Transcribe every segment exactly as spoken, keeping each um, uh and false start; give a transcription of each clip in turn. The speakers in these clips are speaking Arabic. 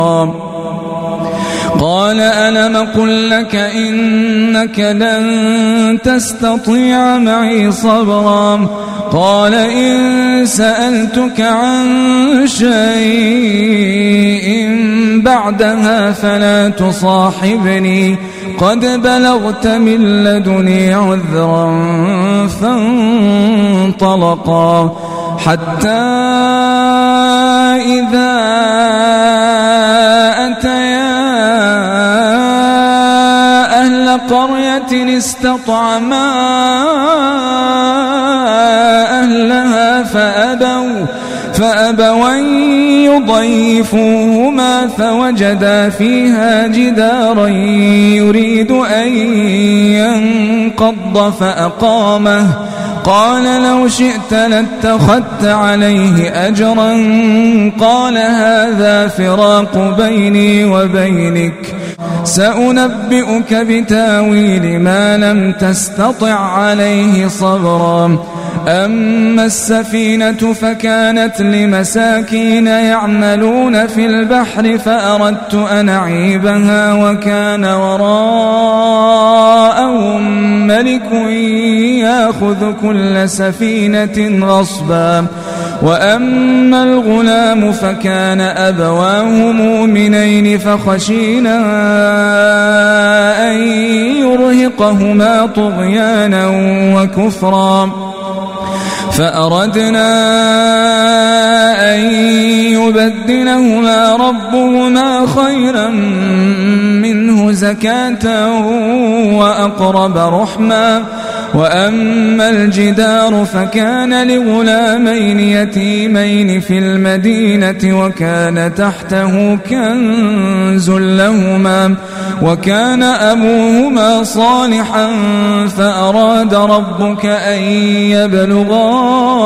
قال ألم قل لك إنك لن تستطيع معي صبرا قال إن سألتك عن شيء بعدها فلا تصاحبني قد بلغت من لدني عذرا فانطلقا حتى إذا أتيا أهل قرية استطعما أهلها فأبوا فأبوا أن يضيفوهما فوجدا فيها جدارا يريد أن ينقض فأقامه قال لو شئت لاتخذت عليه أجرا قال هذا فراق بيني وبينك سأنبئك بتاويل ما لم تستطع عليه صبرا أما السفينة فكانت لمساكين يعملون في البحر فأردت أن أعيبها وكان وراءهم ملك يأخذ كل سفينة غصبا وأما الغلام فكان أبواه مؤمنين فخشينا أن يرهقهما طغيانا وكفرا فأردنا أن يبدلهما ربهما خيرا منه زكاة وأقرب رحما وأما الجدار فكان لغلامين يتيمين في المدينة وكان تحته كنز لهما وكان أبوهما صالحا فأراد ربك أن يبلغا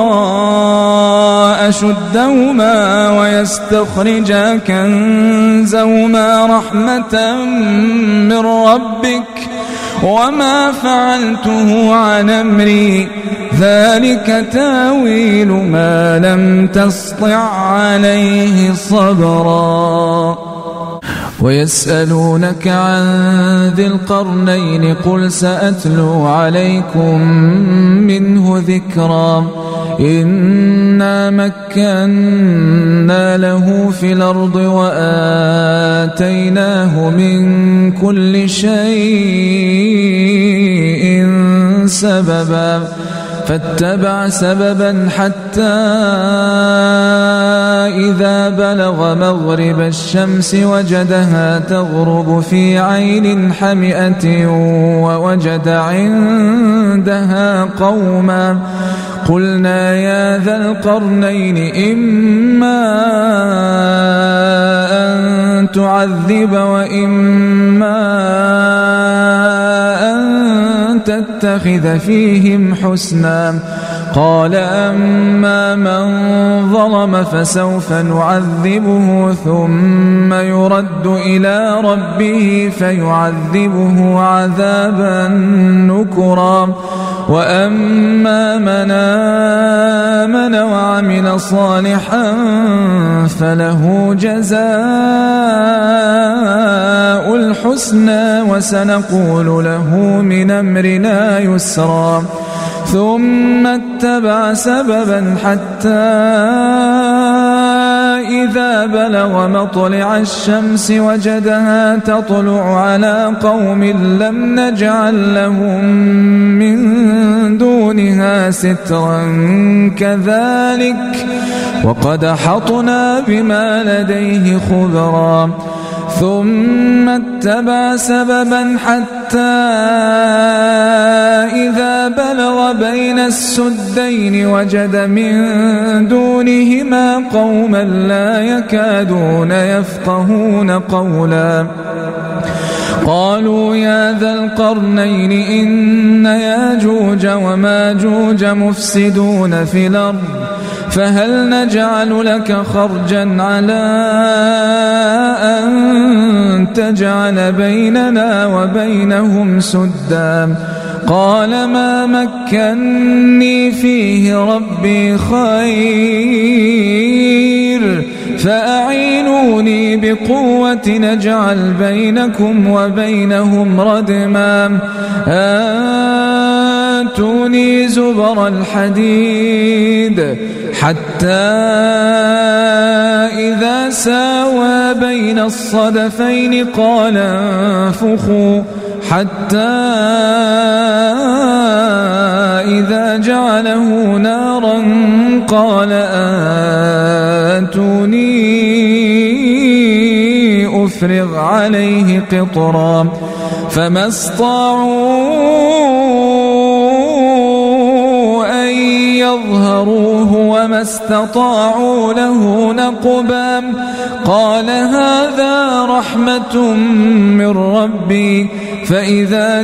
أشدهما ويستخرجا كنزهما رحمة من ربك وما فعلته عن أمري ذلك تاويل ما لم تسطع عليه صبرا ويسألونك عن ذي القرنين قل سأتلو عليكم منه ذكرا إنا مكنا له في الأرض وآتيناه من كل شيء سببا فاتبع سببا حتى إذا بلغ مغرب الشمس وجدها تغرب في عين حمئة ووجد عندها قوما قلنا يا ذا القرنين إما أن تعذب وإما أن تتخذ فيهم حسنا قال أما من ظلم فسوف نعذبه ثم يرد إلى ربه فيعذبه عذابا نكرا وأما من آمن وعمل صالحا فله جزاء الحسنى وسنقول له من أمرنا يسرا ثم اتبع سببا حتى إذا بلغ مطلع الشمس وجدها تطلع على قوم لم نجعل لهم من دونها سترا كذلك وقد أحطنا بما لديه خبرا ثم اتبع سببا حتى إذا بلغ بين السدين وجد من دونهما قوما لا يكادون يفقهون قولا قالوا يا ذا القرنين إن ياجوج وماجوج مفسدون في الأرض فهل نجعل لك خرجا على أن تجعل بيننا وبينهم سدا قال ما مكني فيه ربي خير فأعينوني بقوة نجعل بينكم وبينهم ردما آتوني زبر الحديد حتى إذا ساوى بين الصدفين قال انفخوا حتى إذا جعله نارا قال آتوني أفرغ عليه قطرا فما استطاعوا أن يظهروه وما استطاعوا له نقبا قال هذا رحمة من ربي فإذا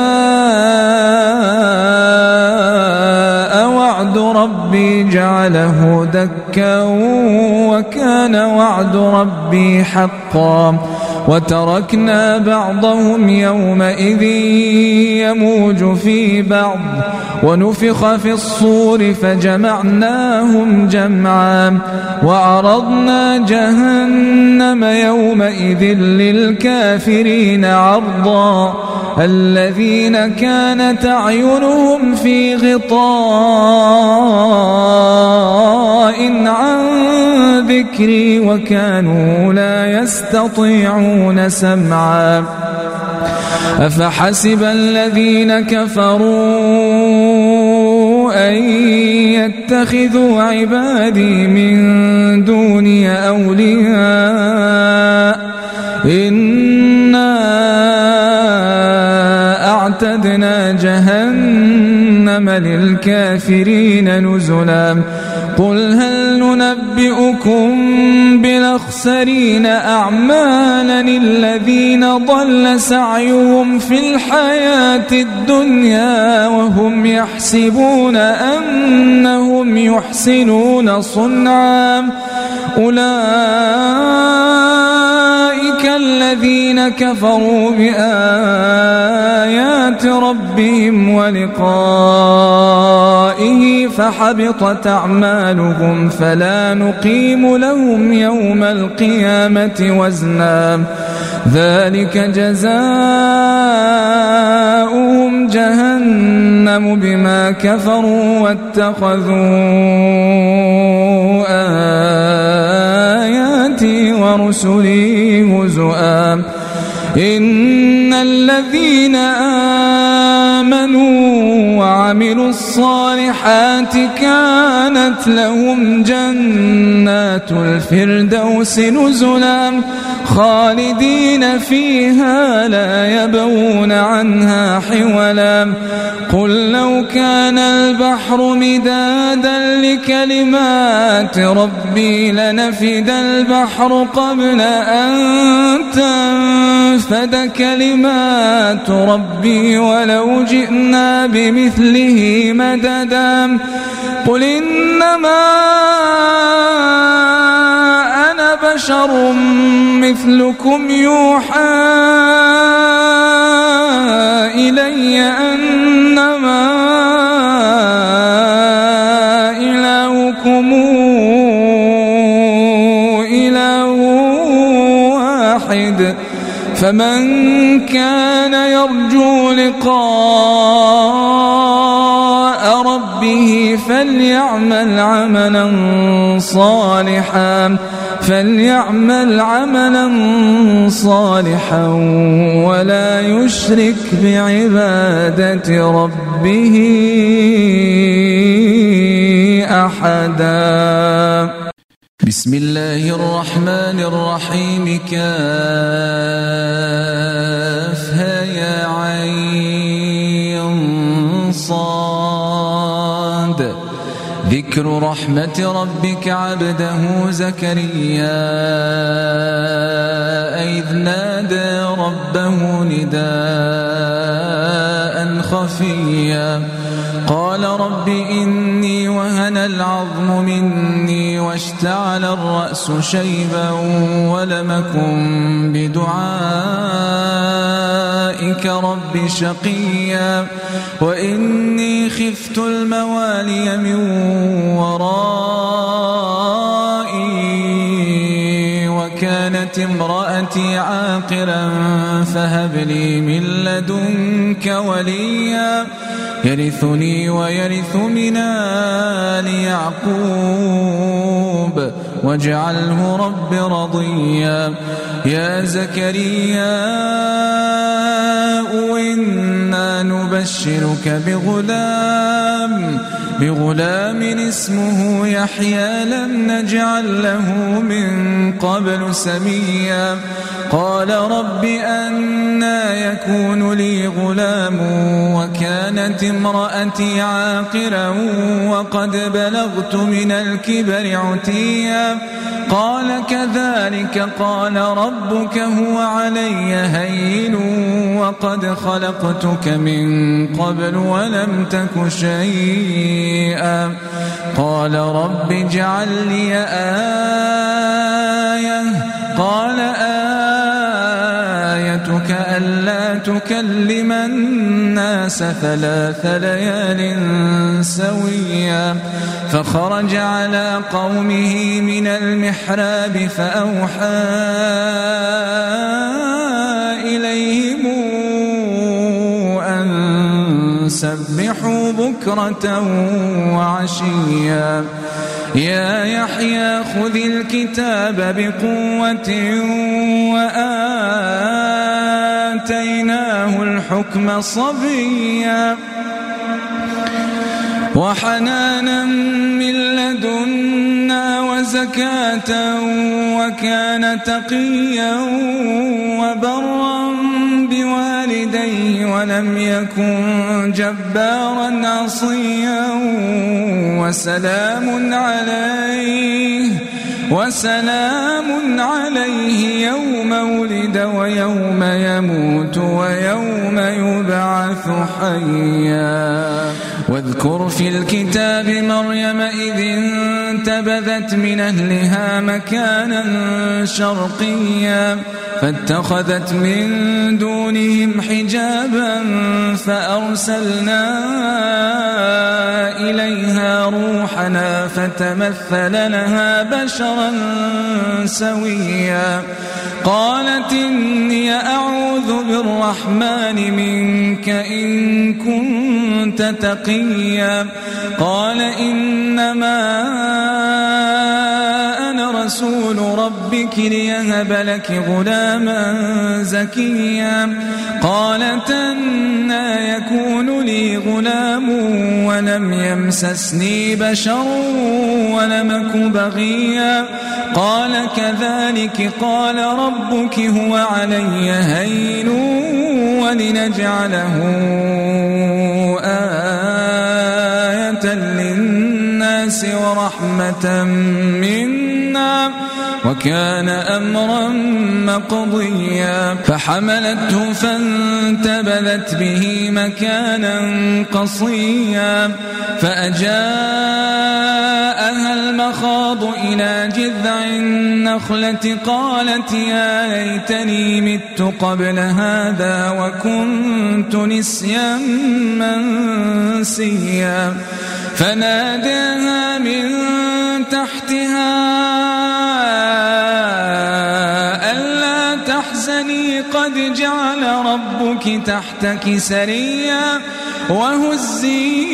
جاء وعد ربي جعله دكا وكان وعد ربي حقا وتركنا بعضهم يومئذ يموج في بعض ونفخ في الصور فجمعناهم جمعا وعرضنا جهنم يومئذ للكافرين عرضا الذين كانت أعينهم في غطاء عن ذكري وكانوا لا يستطيعون سمعا أفحسب الذين كفروا أن يتخذوا عبادي من دوني أولياء إنا أعتدنا جهنم للكافرين نزلا قل هل ننبئكم بالأخسرين أعمالا الذين ضل سعيهم في الحياة الدنيا وهم يحسبون أنهم يحسنون صنعا أولئك الذين كفروا بآيات ربهم ولقائه فحبطت أعمالهم فلا نقيم لهم يوم القيامة وزنا ذلك جزاؤهم جهنم بما كفروا واتخذوا آياتي ورسلي هزؤا إن الذين آمنوا وعملوا الصالحات كانت لهم جنات الفردوس نزلا خالدين فيها لا يبغون عنها حولا قل لو كان البحر مدادا لكلمات ربي لنفد البحر قبل أن تنفد كلمات ربي ولو جئنا بمثله مددا قل إنما أنا بشر مثلكم يوحى إلي أنما إلهكم إله واحد فمن كان يرجو لقاء ربه فليعمل عملا صالحا فليعمل عملا صالحا ولا يشرك بعبادة ربه أحدا بسم الله الرحمن الرحيم كافها يا عين صاد ذكر رحمة ربك عبده زكريا إذ نادى ربه نداء خفيا قال رب إني وهن العظم مني واشتعل الرأس شيبا ولم أكن بدعائك دعائك رب شقيا وإني خفت الموالي من ورائي وكانت امرأتي عاقرا فهب لي من لدنك وليا يرثني ويرث من آل يعقوب واجعله رب رضيا يا زكريا إنا نبشرك بغلام بغلام اسمه يحيى لم نجعل له من قبل سميا قال رب أنى يكون لي غلام وكانت امرأتي عاقرا وقد بلغت من الكبر عتيا قال كذلك قال ربك هو علي هين وقد خلقتك من قبل ولم تك شيئا قال رب اجعل لي آية قال آيتك ألا تكلم الناس ثلاث ليال سويا فخرج على قومه من المحراب فأوحى إليهم أن سبحوا بكرة وعشيا يا يحيى خذ الكتاب بقوة وآتيناه الحكم صبيا وحنانا من لدنا وزكاة وكان تقيا وبرا بوالديه ولم يكن جبارا عصيا وسلام عليه وسلام عليه يوم ولد ويوم يموت ويوم يبعث حيا واذكر في الكتاب مريم إذ انتبذت من أهلها مكانا شرقيا فاتخذت من دونهم حجابا فأرسلنا إليها روحنا فتمثل لها بشرا سويا قالت إني أعوذ بالرحمن منك إن كنت تقيا قال إنما أنا رسول ربك ليهب لك غلاما زكيا قالت أنى يكون لي غلام ولم يمسسني بشر ولمك بغيا قال كذلك قال ربك هو علي هين ولنجعله آية للناس ورحمة منا وكان أمرا مقضيا فحملته فانتبذت به مكانا قصيا فأجاءها المخاض إلى جذع النخلة قالت يا ليتني مت قبل هذا وكنت نسيا منسيا فناداها من تحتها ألا تحزني قد جعل ربك تحتك سريا وهزي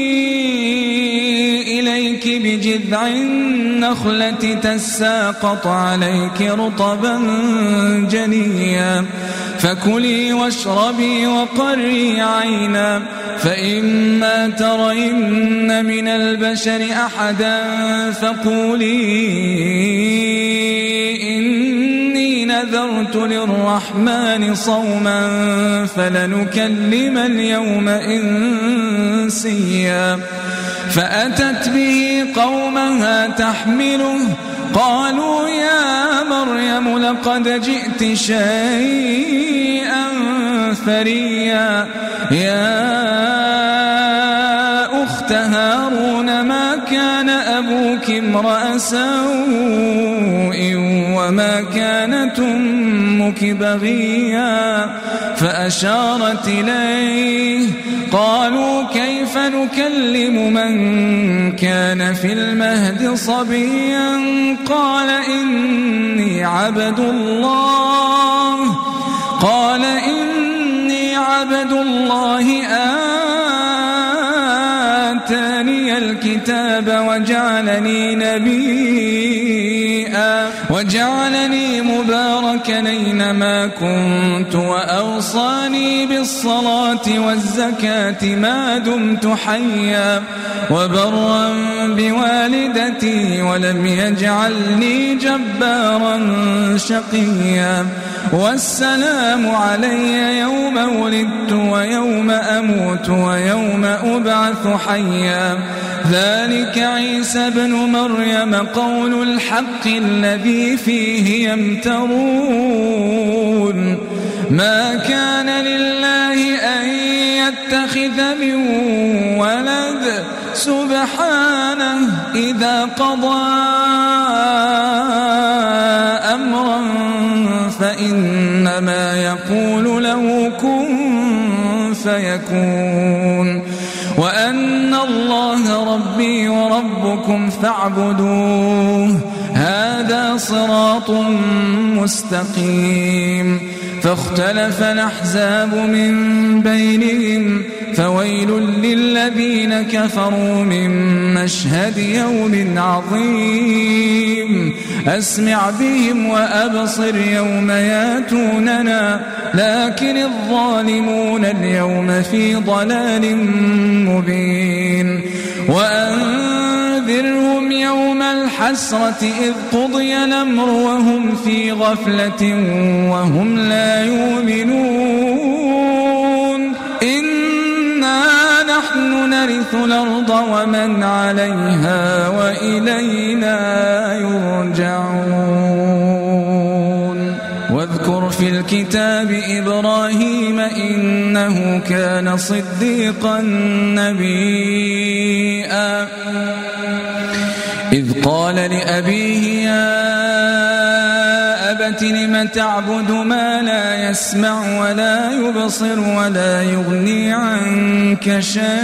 إليك بجذع النخلة تساقط عليك رطبا جنيا فكلي واشربي وقري عينا فإما ترين من البشر أحدا فقولي إني نذرت للرحمن صوما فلنكلم اليوم إنسيا فأتت به قومها تحمله قالوا يا مريم لقد جئت شيئا فريا يا أخت هارون ما كان أبوك امرأ سوء وما كانت أمك أمك بغيا فأشارت إليه قالوا كيف نكلم من كان في المهد صبيا قال إني عبد الله قال إني عبد الله آتاني الكتاب وجعلني نبيا وجعلني مباركا أينما كنت وأوصاني بالصلاة والزكاة ما دمت حيا وبرا بوالدتي ولم يجعلني جبارا شقيا والسلام علي يوم ولدت ويوم أموت ويوم أبعث حيا ذلك عيسى بن مريم قول الحق الذي فيه يمترون ما كان لله أن يتخذ من ولد سبحانه إذا قضى أمرا فإنما يقول له كن فيكون وأن الله ربي وربكم فاعبدوه هذا صراط مستقيم فاختلف الأحزاب من بينهم فويل للذين كفروا من مشهد يوم عظيم أسمع بهم وأبصر يوم ياتوننا لكن الظالمون اليوم في ضلال مبين وأنذرهم يوم الحسرة إذ قضي الأمر وهم في غفلة وهم لا يؤمنون إنا نحن نرث الأرض ومن عليها وإلينا يرجعون واذكر في الكتاب إبراهيم إنه كان صديقا نبيا إذ قال لأبيه يا أبت لم تعبد ما لا يسمع ولا يبصر ولا يغني عنك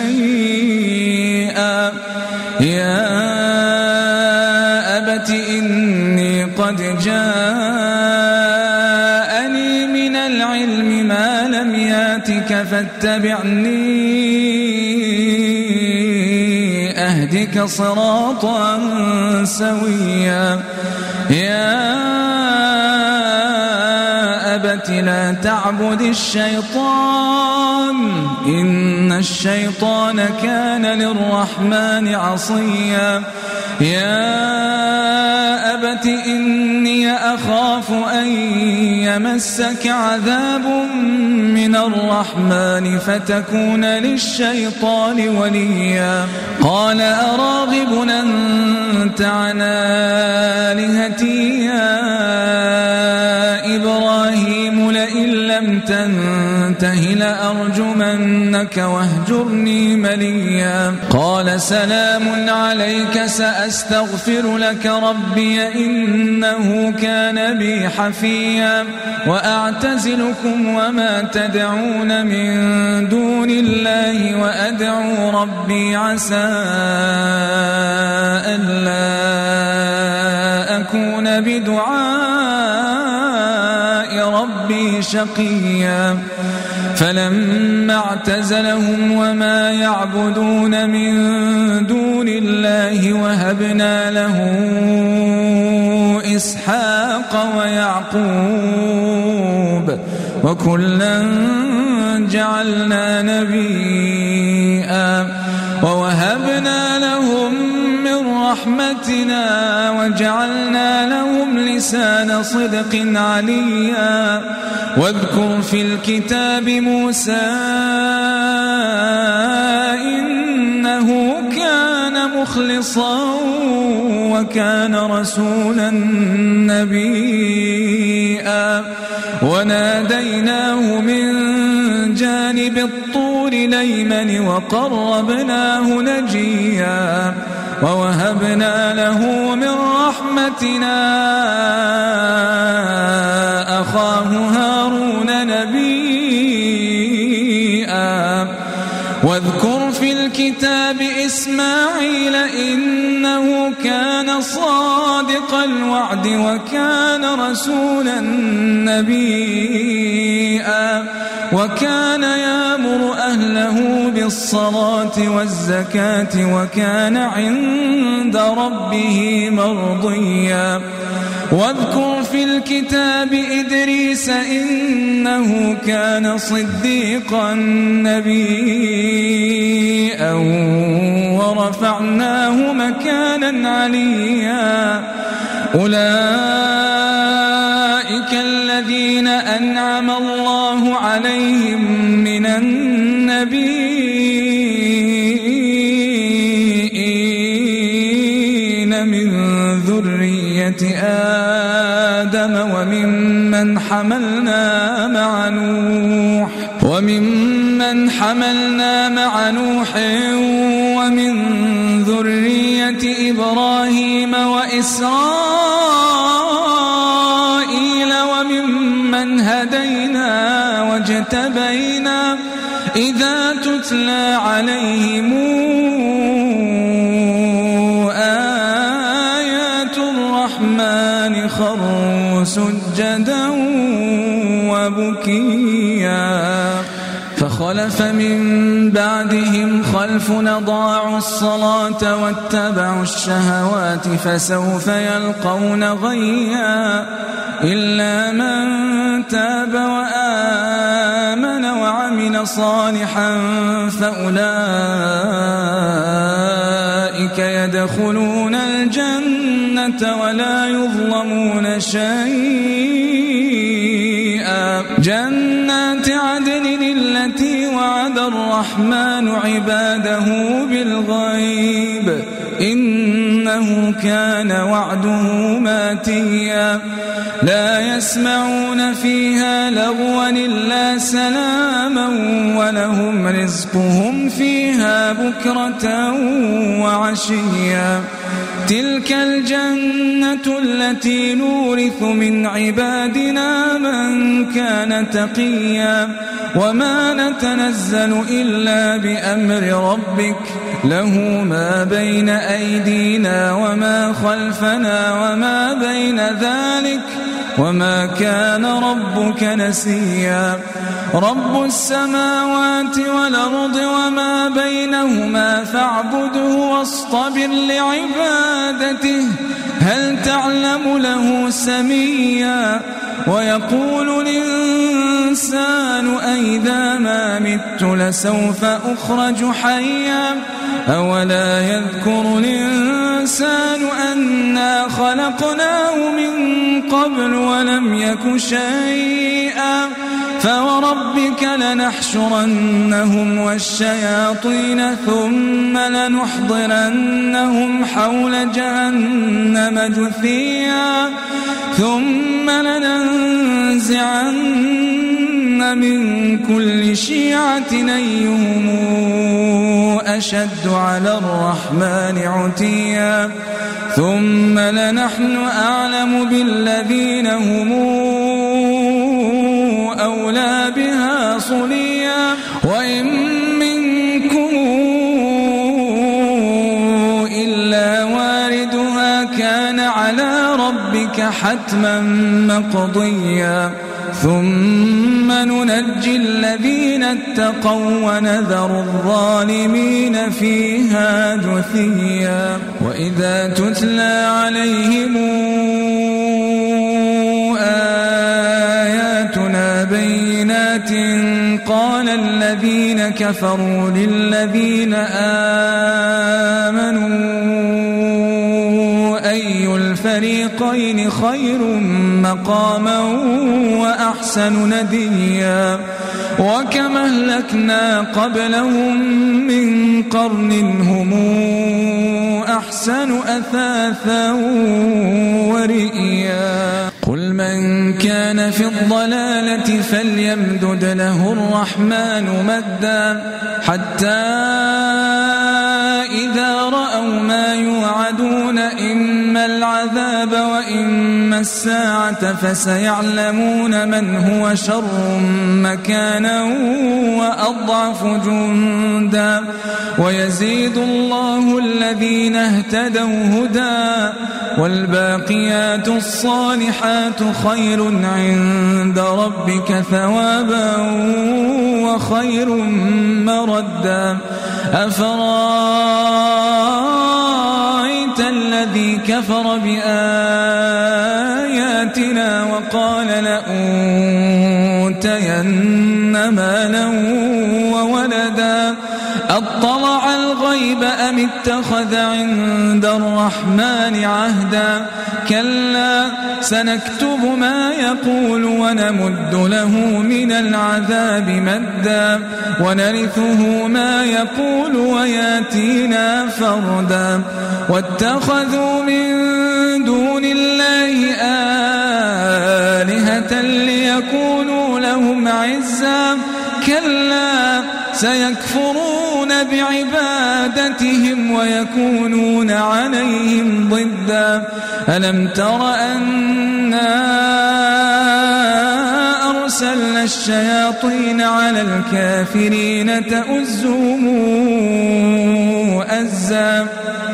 شيئا يا أبت إني قد جاءني من العلم ما لم ياتك فاتبعني أهدك صراطا سويا يا أبت لا تعبد الشيطان إن الشيطان كان للرحمن عصيا يا أبت إني أخاف أن يمسك عذاب من الرحمن فتكون للشيطان وليا قال أراغب أنت عن آلهتي يا إبراهيم لئن لم تنته لأرجمنك واهجرني مليا قال سلام عليك سأستغفر لك ربي إنه كان بي حفيا وأعتزلكم وما تدعون من دون الله وأدعو ربي عسى ألا أكون بدعاء ربي شقيا فلما اعتزلهم وما يعبدون من دون الله وهبنا له إسحاق ويعقوب وكلا جعلنا نبيا ووهبنا لهم من رحمتنا وجعلنا لهم لسان صدق عليا واذكر في الكتاب موسى إنه كان مخلصا وكان رسولا نبيا وناديناه من جانب الطور الأيمن وقربناه نجيا ووهبنا له من رحمتنا أخاه هارون نبيا واذكر في الكتاب إسماعيل إنه كان صادق الوعد وكان رسولا نبيا وكان يأمر أهله بالصلاة والزكاة وكان عند ربه مرضيا واذكر في الكتاب إدريس إنه كان صديقا نبيا ورفعناه مكانا عليا أولئك الذين أنعم الله عليهم من النبيين من ذرية آدم وممن حملنا مع نوح وممن حملنا مع نوح ومن ذرية إبراهيم وإسرائيل وممن هدينا واجتبينا إذا تتلى عليهم آيات الرحمن خروا سجدا وبكيا فخلف من بعدهم خلف أضاعوا الصلاة واتبعوا الشهوات فسوف يلقون غيا إلا من تاب وآمن وعمل صالحا فأولئك يدخلون الجنة ولا يظلمون شيئا جنات عدن التي وعد الرحمن عباده بالغيب إنه كان وعده ماتيا لا يسمعون فيها لغوا إلا سلاما ولهم رزقهم فيها بكرة وعشيا تلك الجنة التي نورث من عبادنا من كان تقيا وما نتنزل إلا بأمر ربك له ما بين أيدينا وما خلفنا وما بين ذلك وما كان ربك نسيا رب السماوات والأرض وما بينهما فاعبده واصطبر لعبادته هل تعلم له سميا ويقول الإنسان أئذا ما مت لسوف أخرج حيا أولا يذكر الإنسان أنا خلقناه من قبل ولم يك شيئا فوربك لنحشرنهم والشياطين ثم لنحضرنهم حول جهنم جثيا ثم لننزعن من كل شيعة أيهم أشد على الرحمن عتيا ثم لنحن أعلم بالذين هم أولى بها صليا وإن منكم إلا واردها كان على ربك حتما مقضيا ثم ننجي الذين اتقوا ونذر الظالمين فيها جثيا وإذا تتلى عليهم آياتنا بينات قال الذين كفروا للذين آمنوا أي الفريقين خير مقاما وأحسن نديا وكم أهلكنا قبلهم من قرن هم أحسن أثاثا ورئيا قل من كان في الضلالة فليمدد له الرحمن مدا حتى إذا رأوا ما ما يوعدون إما العذاب وإما الساعة فسيعلمون من هو شر مكانا وأضعف جندا ويزيد الله الذين اهتدوا هدى والباقيات الصالحات خير عند ربك ثوابا وخير مردا أفرأيت الذي كفر بآياتنا وقال لأوتين مالا وولدا أطلع الغيب أم اتخذ عند الرحمن عهدا كلا سنكتب ما يقول ونمد له من العذاب مدا ونرثه ما يقول وياتينا فردا واتخذوا من دون الله آلهة ليكونوا لهم عزا كلا سيكفرون بعبادتهم ويكونون عليهم ضدا ألم تر أنا أرسلنا الشياطين على الكافرين تؤزهم أزا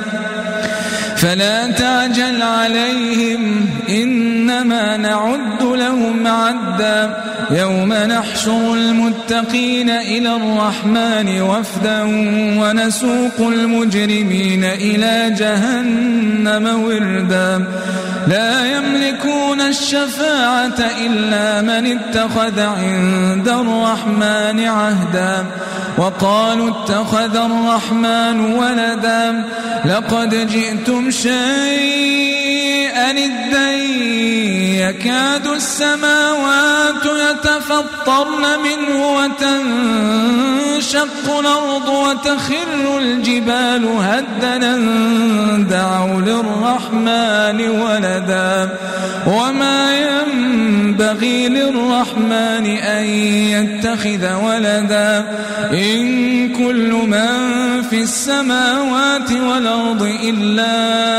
فلا تعجل عليهم إنما نعد لهم عدا يوم نحشر المتقين إلى الرحمن وفدا ونسوق المجرمين إلى جهنم وردا لا يملكون الشفاعة إلا من اتخذ عند الرحمن عهدا وقالوا اتخذ الرحمن ولدا لقد جئتم شيئا إدا يكاد السماوات يتفطرن منه وتنشق الأرض وتخر الجبال هدنا دعوا للرحمن ولدا وما ينبغي للرحمن أن يتخذ ولدا إن كل من في السماوات والأرض إلا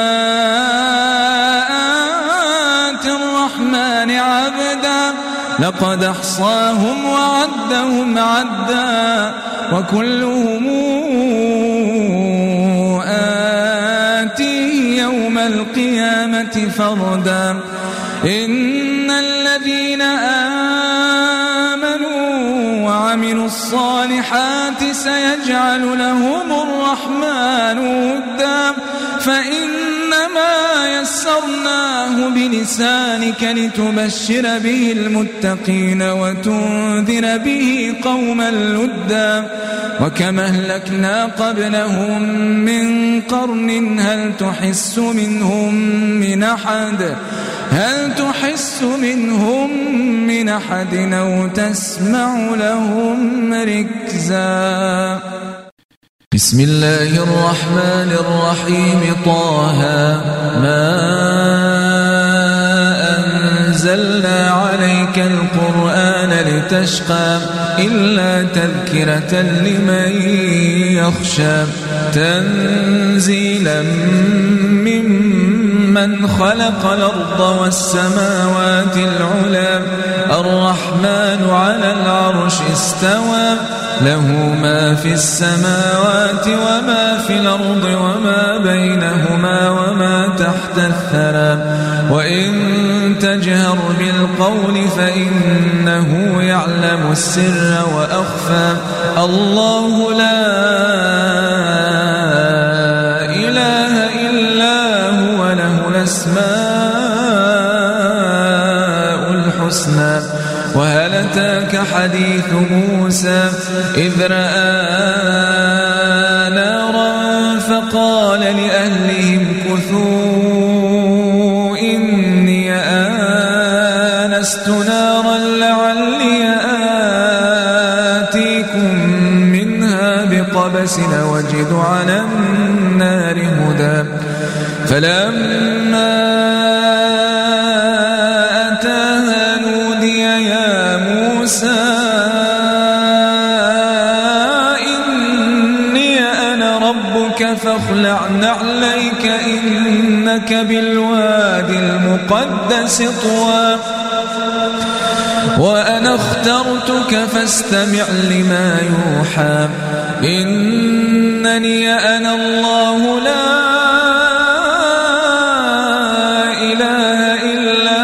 آتي الرحمن عبدا لقد أحصاهم وعدهم عدا وكلهم آتيه يوم القيامة فردا إن الذين آمنوا وعملوا الصالحات سيجعل لهم الرحمن ودا فإنما يسرناه بلسانك لتبشر به المتقين وتنذر به قوما لدا وكم أهلكنا قبلهم من قرن هل تحس منهم من أحد هل تحس منهم من أحد أو تسمع لهم ركزا بسم الله الرحمن الرحيم طه ما أنزلنا عليك القرآن لتشقى إلا تذكرة لمن يخشى تنزيلا ممن خلق الأرض والسماوات العلى الرحمن على العرش استوى له ما في السماوات وما في الأرض وما بينهما وما تحت الثرى وإن تجهر بالقول فإنه يعلم السر وأخفى الله لا إله إلا هو له الأسماء الحسنى وهل أتاك حديث موسى إذ رأى نارا فقال لأهلهم كثوا إني آنست نارا لعلي آتيكم منها بقبس وجد على النار هدى فلما أتاها نودي يا موسى إني أنا ربك فاخلع نعليك إنك بالواد المقدس طوى وأنا اخترتك فاستمع لما يوحى إنني أنا الله لا إله إلا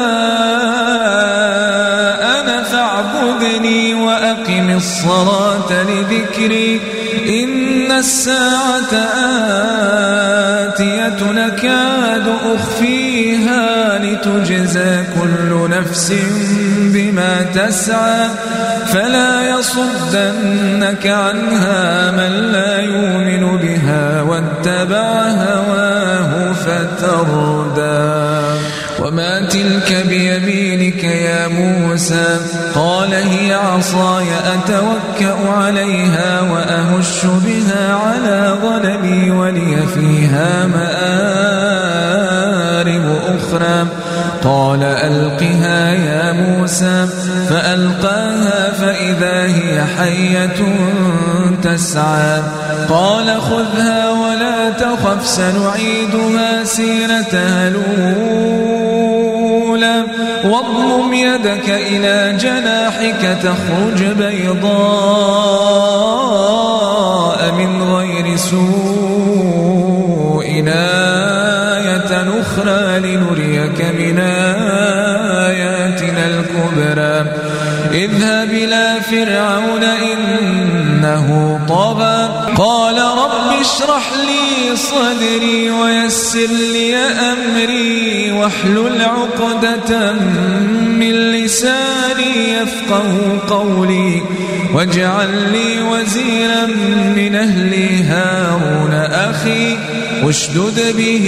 أنا فاعبدني وأقم الصلاة لذكري إن الساعة آتية نكاد أخفيها لتجزى كل نفس بما تسعى فلا يصدنك عنها من لا يؤمن بها واتبع هواه فتردى وما تلك بيمينك يا موسى قال هي عصاي أتوكأ عليها وأهش بها على غنمي ولي فيها مآرب أخرى قال ألقها يا موسى فألقاها فإذا هي حية تسعى قال خذها ولا تخف سنعيدها سيرتها الأولى واضمم يدك إلى جناحك تخرج بيضاء من غير سوء آية أخرى لنريك من آياتنا الكبرى اذهب إلى فرعون إنه طغى قال رب اشرح لي صدري ويسر لي أمري واحلل عقدة من لساني يفقه قولي واجعل لي وزيرا من أهلي هارون أخي واشدد به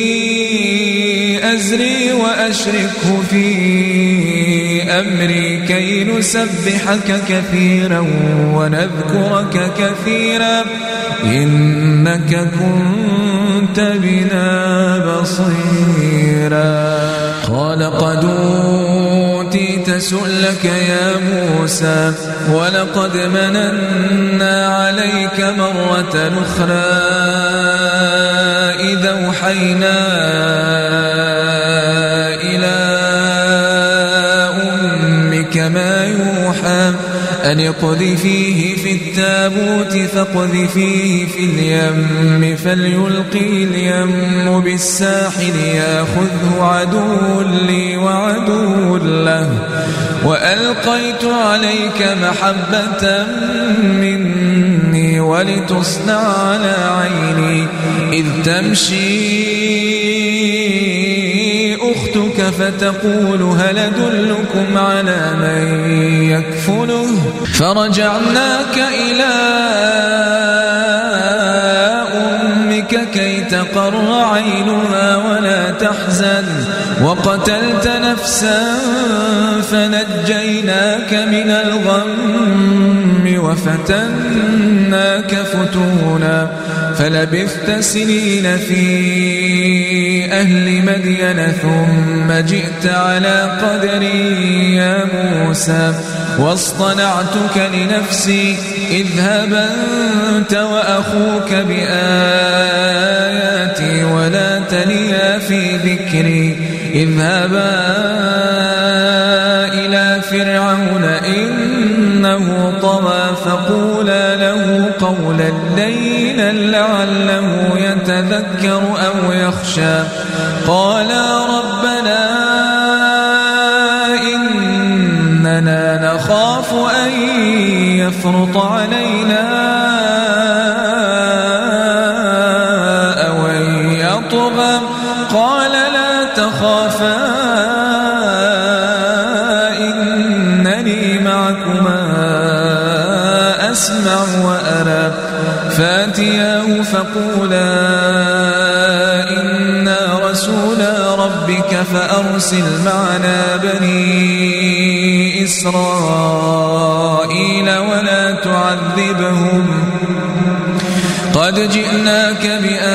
أزري وأشركه في أمري كي نسبحك كثيرا ونذكرك كثيرا إنك كنت بنا بصيرا قال قد أوتيت سؤلك يا موسى ولقد مننا عليك مرة أخرى إذا أوحينا إلى أمك ما يوحى أن اقذفيه في التابوت فاقذفيه في اليم فليلقي اليم بالساحل ياخذه عدو لي وعدو له وألقيت عليك محبة مني ولتصنع على عيني إذ تمشي أختك فتقول هل أدلكم على من يكفله فرجعناك إلى أمك كي تقر عينها ولا تحزن وقتلت نفسا فنجيناك من الغم وفتناك فتونا فلبثت سنين في أهل مدين ثم جئت على قدري يا موسى واصطنعتك لنفسي اذهب أنت وأخوك بآياتي ولا تنيا في ذكري اذهبا إلى فرعون إنه طغى فقولا له قولا لينا لعله يتذكر أو يخشى قالا ربنا إننا نخاف أن يفرط علينا أو أن يطغى قال لا تخافا إنني معكما أسمع وأرى فاتياه فقولا إنا رسولا ربك فأرسل معنا بني إسرائيل ولا تعذبهم قد جئناك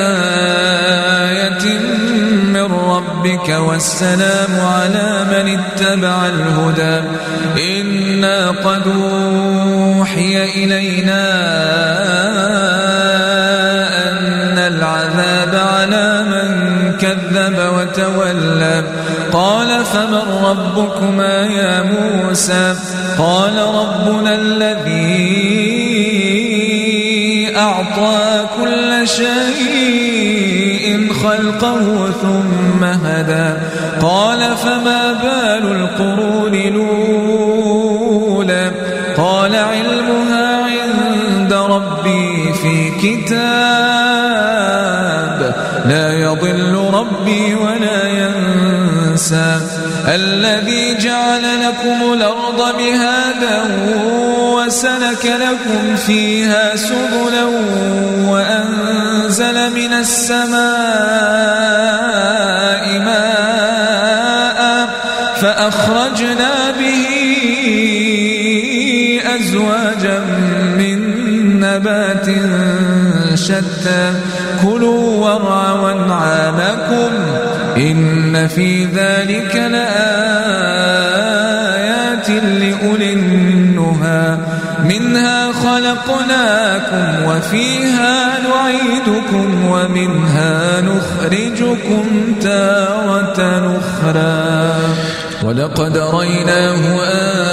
بآية من ربك والسلام على من اتبع الهدى إنا قد أوحي إلينا أن العذاب على من كذب فكذب وتولى قال فمن ربكما يا موسى قال ربنا الذي أعطى كل شيء خلقه ثم هدى قال فما بال القرون الأولى قال علمها عند ربي في كتاب لا يضل ربي ولا ينسى الذي جعل لكم الأرض مهادا وسلك لكم فيها سبلا وأنزل من السماء ماء فأخرجنا به أزواجا من نبات شتى كلوا وارعوا أنعامكم إن في ذلك لآيات لأولي النهى منها خلقناكم وفيها نعيدكم ومنها نخرجكم تارة أخرى ولقد رأيناه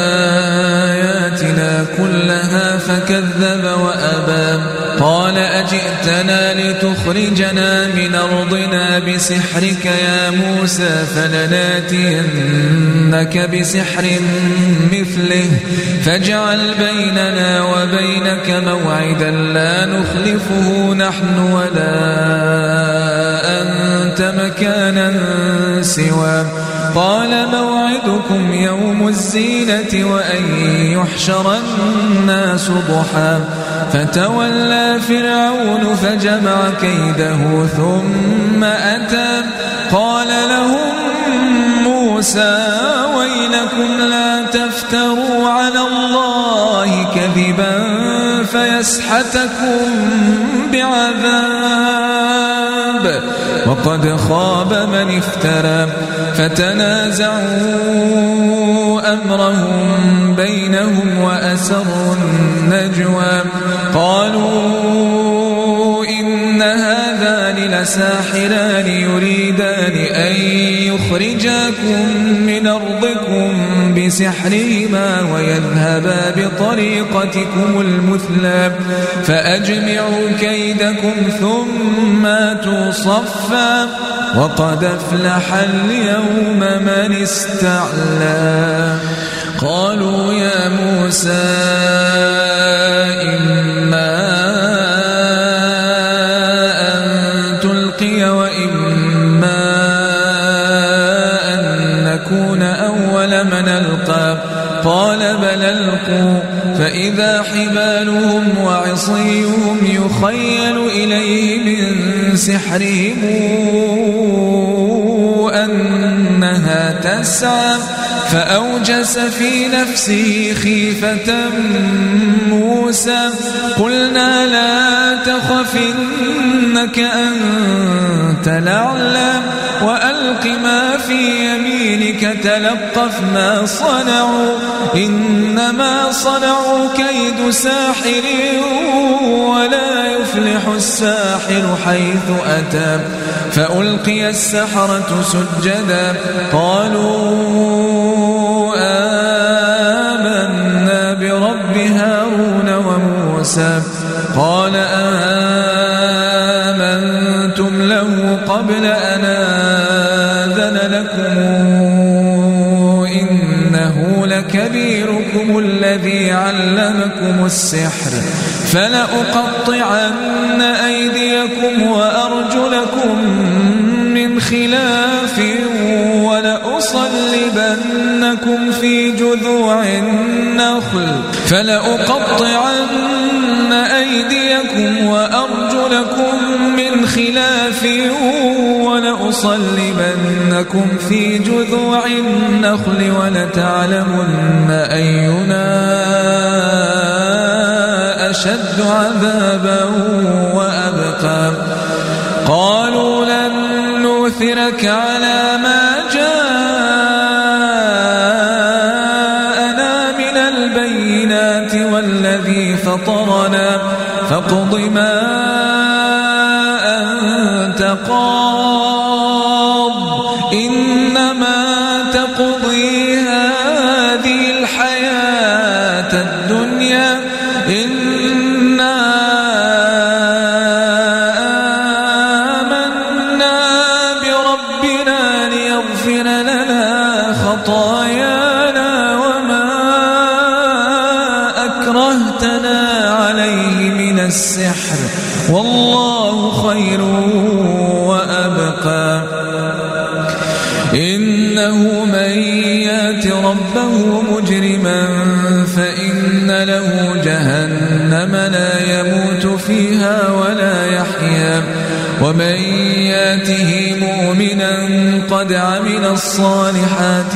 آياتنا كلها فكذب وأبى قال أجئتنا لتخرجنا من أرضنا بسحرك يا موسى فلناتينك بسحر مثله فاجعل بيننا وبينك موعدا لا نخلفه نحن ولا أنت مكانا سوى قال موعدكم يوم الزينة وأن يحشر الناس ضحى فتولى فرعون فجمع كيده ثم أتى قال لهم موسى ويلكم لا تفتروا على الله كذبا فيسحتكم بعذاب وقد خاب من افترى فتنازعوا أمرهم بينهم وأسروا النجوى قالوا إن هذان لساحران يريدان أن يخرجاكم من أرضكم بسحرهما ويذهبا بطريقتكم المثلى فأجمعوا كيدكم ثم أتوا صفا وقد أفلح اليوم من استعلى قالوا يا موسى إما أن تلقي وإما أن نكون أول من ألقى قال بل ألقوا فإذا حبالهم وعصيهم يخيل إليه من سحرهم أنها تسعى فأوجس في نفسه خيفة موسى قلنا لا تخف إنك أنت الأعلى وألق ما في يمينك تلقف ما صنعوا إنما صنعوا كيد ساحر ولا يفلح الساحر حيث أتى فألقي السحرة سجدا قالوا آمنا برب هارون وموسى قال آمنتم له قبل أن آذن لكم إنه لكبيركم الذي علمكم السحر فلأقطعن أيديكم وأرجلكم من خلاف ولأصلبنكم في جذوع النخل فلأقطعن أيديكم وأرجلكم من خلاف ولأصلبنكم في جذوع النخل ولتعلمن أينا أشد عذابا وأبقى قالوا لن نؤثرك على ما جاءنا من البينات والذي فطرنا فاقض ما أنت قاض الحياة الدنيا إنا آمنا بربنا ليغفر لنا خطايانا وما أكرهتنا عليه من السحر والله خير وأبقى. إنه من يات ربه مجرما فإن له جهنم لا يموت فيها ولا يحيا ومن ياته مؤمنا قد عمل الصالحات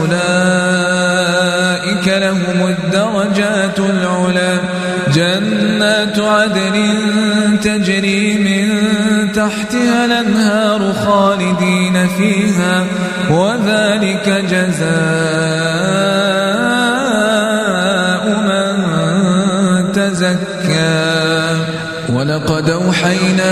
فأولئك لهم الدرجات العلى جنات عدن تجري من تحتها الأنهار خالدين فيها وذلك جزاء من تزكى. ولقد أوحينا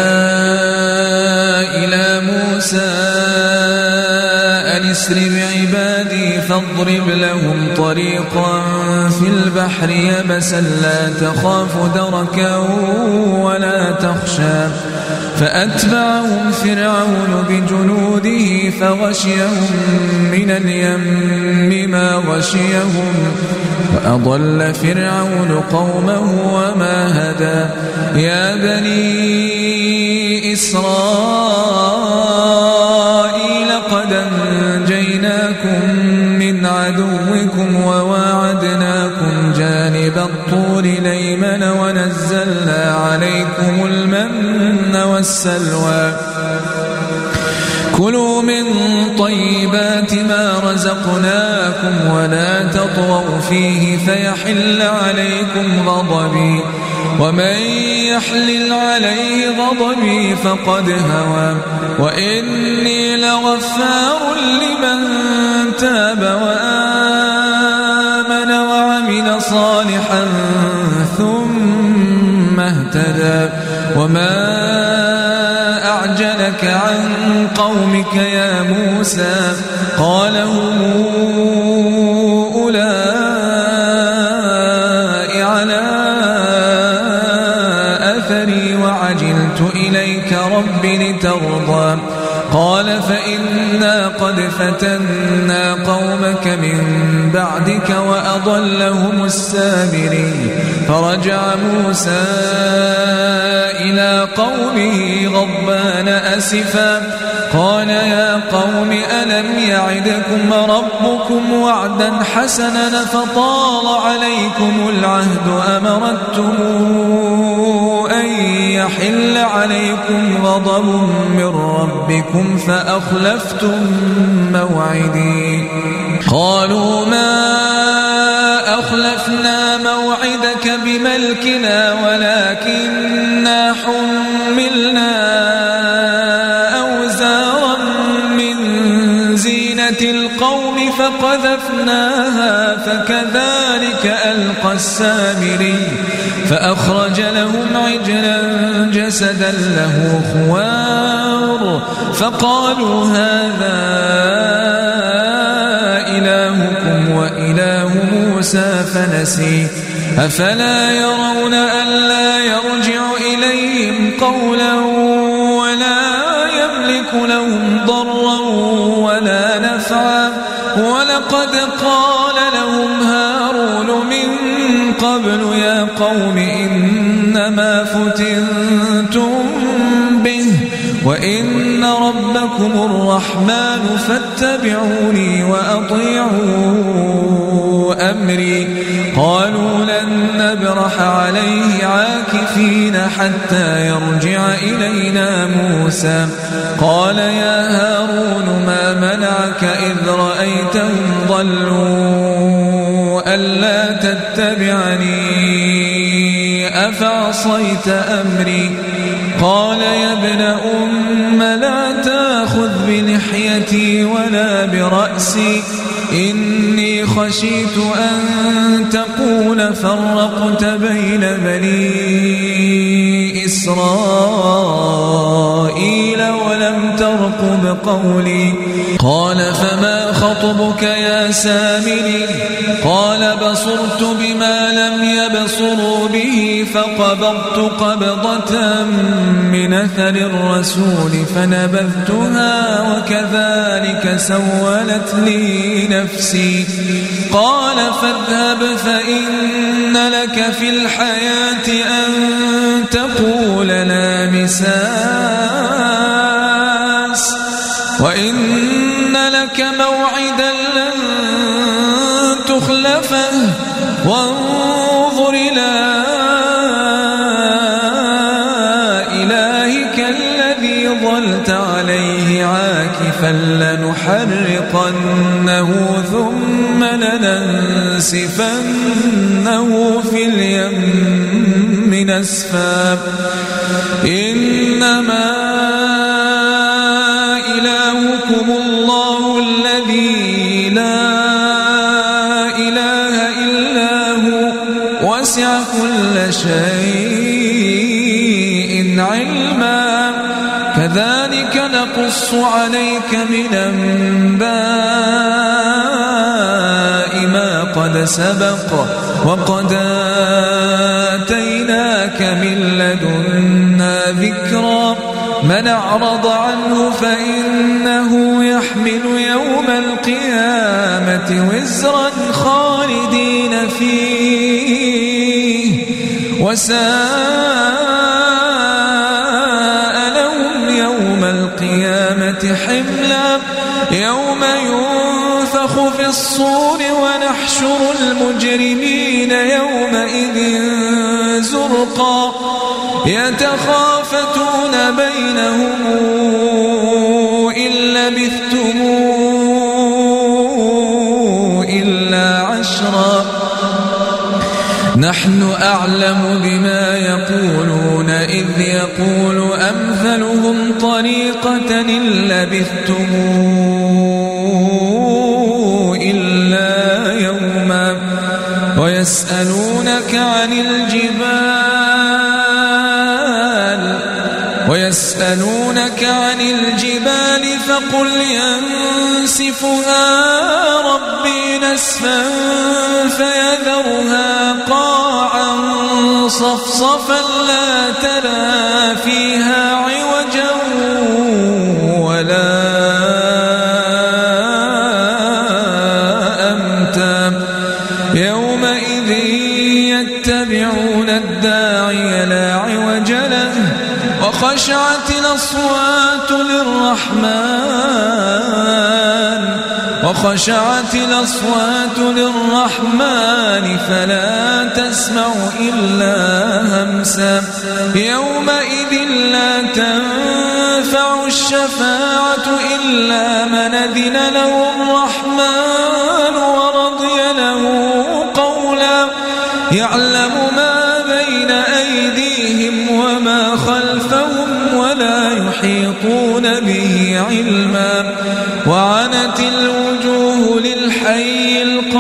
إلى موسى أن اسر بعبادي فاضرب لهم طريقا في البحر يبسا لا تخاف دركا ولا تخشى فأتبعهم فرعون بجنوده فغشيهم من اليم ما غشيهم فأضل فرعون قومه وما هدى. يا بني إسرائيل قد أنجيناكم من عدوكم وواعدناكم جانب الطور الأيمن ونزلنا عليكم المن والسلوى كلوا من طيبات ما رزقناكم ولا تطغوا فيه فيحل عليكم غضبي ومن يحلل عليه غضبي فقد هوى وإني لغفار لمن تاب وآمن وعمل صالحا ثم اهتدى. وما أعجلك عن قومك يا موسى قال هم أولئك على أثري وعجلت إليك رب لترضى قال فإنا قد فتنا قومك من بعدك وأضلهم السامري. فرجع موسى إلى قومه غضبان أسفا قال يا قوم ألم يعدكم ربكم وعدا حسنا فطال عليكم العهد أمرتم أن يحل عليكم غضب من ربكم فأخلفتم موعدي. قالوا ما أخلفنا موعدك بملكنا ولكننا حملنا أوزارا من زينة القوم فقذفناها فكذلك ألقى السامري فأخرج لهم عجلا جسدا له خوار فقالوا هذا إلهكم وإله موسى فنسي أفلا يرون ألا يرجع إليهم قولا ولا يملك لهم ضرا ولا نفعا ولقد قال لهم هارون من قبل يا قوم إنما فتنتم به وإن ربكم الرحمن فاتبعوني وأطيعوا أمري. قالوا لن نبرح عليه عاكفين حتى يرجع إلينا موسى. قال يا هارون ما منعك إذ رأيتهم ضلوا ألا تتبعني أفعصيت أمري. قال يا ابن أم لا تأخذ بلحيتي ولا برأسي إني خشيت أن تقول فرقت بين بني إسرائيل ولم ترقب ترقب قولي. قال فما خطبك يا سامري؟ قال بصرت بما لم يبصروا به فقبضت قبضة من أثر الرسول فنبذتها وكذلك سولت لي نفسي. قال فاذهب فإن لك في الحياة أن تقول لا مساس وإن لك موعدا لن تخلفه وانظر إلى إلهك الذي ظلت عليه عاكفا لنحرقنه ثم لننسفنه في اليم نسفا. إنما إلهكم الله الذي لا إله إلا هو وسع كل شيء علما. كذلك نقص عليك من أنباء ما قد سبق وقد آتيناك من لدنا ذكرا. من أعرض عنه فإنه يحمل يوم القيامة وزرا خالدين فيه وساء لهم يوم القيامة حملا. يوم ينفخ في الصور ونحشر المجرمين يومئذ زرقا. يتخافتون بينهم إن لبثتم إلا عشرا. نحن أعلم بما يقولون إذ يقول أمثلهم طريقة إن لبثتم إلا يوما. ويسألونك عن الجبال ويسألونك عن الجبال فقل ينسفها ربي نسفا فيذرها قاعا صفصفا لا ترى فيها عوجا ولا أمتا. يومئذ يتبعون الداعي لا عوج له وخشعت الأصوات للرحمن وخشعت الأصوات للرحمن فلا تسمع إلا همسا. يومئذ لا تنفع الشفاعة إلا من أذن له الرحمن ورضي له قولا. يعلم ما بين أيديهم وما خلفهم ولا يحيطون به علما. وعنت الوجوه للحي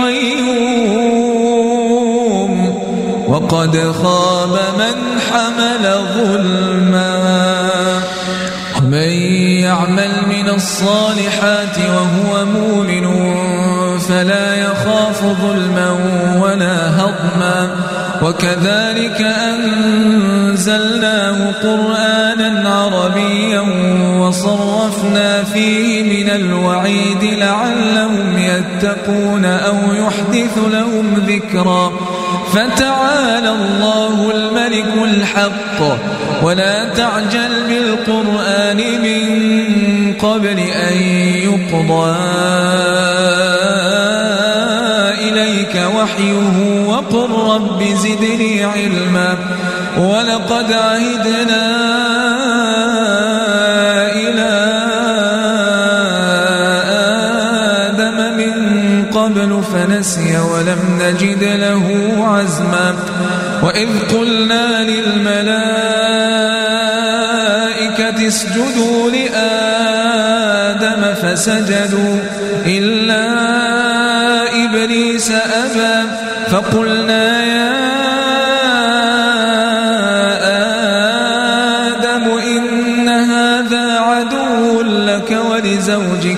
القيوم وقد خاب من حمل ظلما. من يعمل من الصالحات وهو مؤمن فلا يخاف ظلما ولا هضما. وكذلك أنزلناه قرآنا عربيا وصرفنا فيه من الوعيد لعلهم يتقون أو يحدث لهم ذكرا. فتعالى الله الملك الحق ولا تعجل بالقرآن من قبل أن يقضى إليك وحيه وقل رب زدني علما. ولقد عهدنا إلى آدم من قبل فنسي ولم نجد له عزما. وإذ قلنا للملائكة اسجدوا لآدم فسجدوا إلا إبليس أبى فقلنا يا آدم إن هذا عدو لك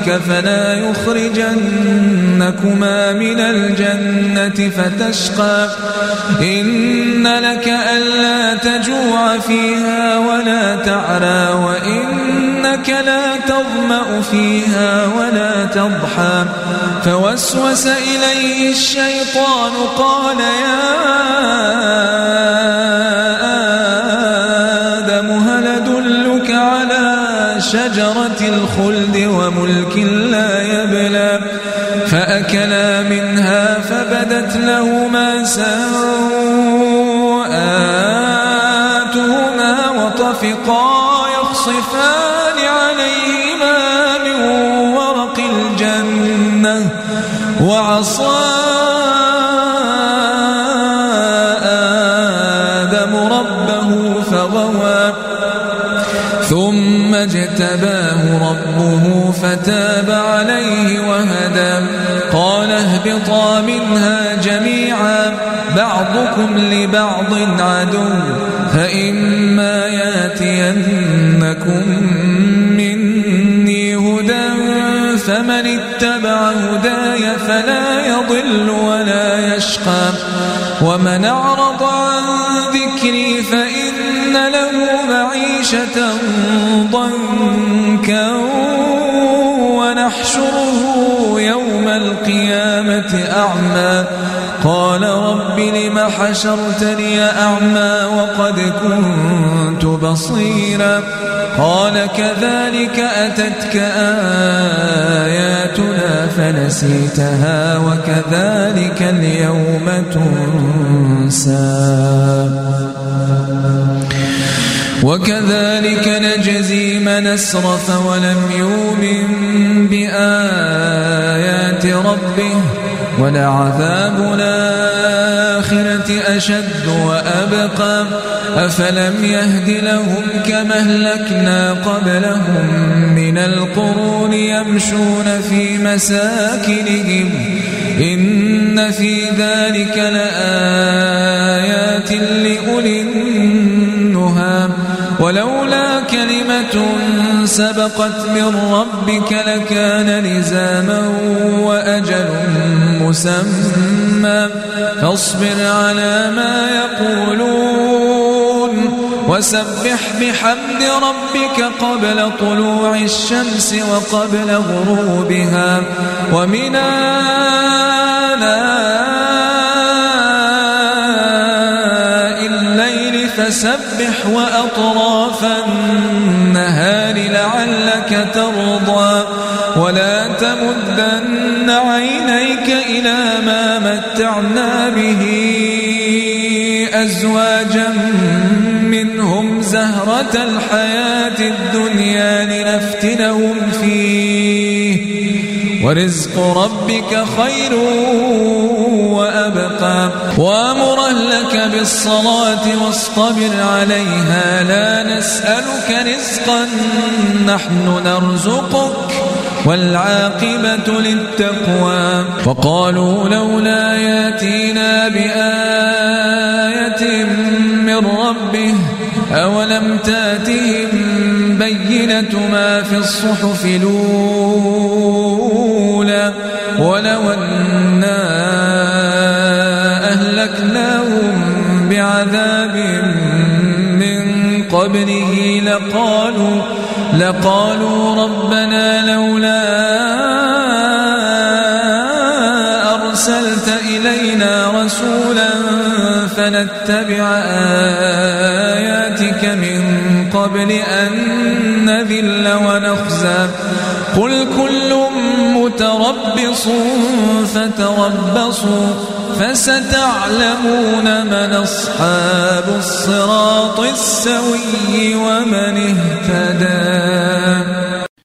ربك فلا يخرجنكما من الجنة فتشقى إن لك ألا تجوع فيها ولا تعرى وإنك لا تظمأ فيها ولا تضحى فوسوس إليه الشيطان قال يا آدم هل أدلك على شجرة الخلد وملك لا يبلى فأكلا منها فبدت لهما سوآتهما وطفقا يخصفان عليهما من ورق الجنة وعصى آدم ربه فغوى ثم اجتباه ربه فتاب عليه وهدى قال اهبطا منها جميعا بعضكم لبعض عدو فإما ياتينكم مني هدى فمن اتبع هداي فلا يضل ولا يشقى ومن أعرض عن ذكري فإن له معيشة ضنكا ونحشره يوم القيامة أعمى قال رب لم حشرتني أعمى وقد كنت بصيرا قال كذلك أتتك آياتنا فنسيتها وكذلك اليوم تنسى وكذلك نجزي من أسرف ولم يؤمن بآيات ربه ولعذاب الآخرة أشد وأبقى أفلم يهد لهم كما أهلكنا قبلهم من القرون يمشون في مساكنهم إن في ذلك لآيات لأولي النهى ولولا كلمة سبقت من ربك لكان لزاما وأجل مسمى فاصبر على ما يقولون وسبح بحمد ربك قبل طلوع الشمس وقبل غروبها ومن آناء الليل فسبح وأطراف النهار لعلك ترضى ولا تمدن عينيك إلى ما متعنا به أزواجا منهم زهرة الحياة الدنيا لنفتنهم فيه ورزق ربك خير وأبقى وأمر أهلك بالصلاة واصطبر عليها لا نسألك رزقا نحن نرزقك والعاقبة للتقوى وقالوا لولا ياتينا بآية من ربه أولم تاتهم بينة ما في الصحف الأولى ولو أنا أهلكناهم بعذاب من قبله لقالوا لقالوا ربنا لولا أرسلت إلينا رسولا فنتبع آياتك من قبل أن نذل ونخزى قل كل متربص فتربصوا فستعلمون من أصحاب الصراط السوي ومن اهتدى.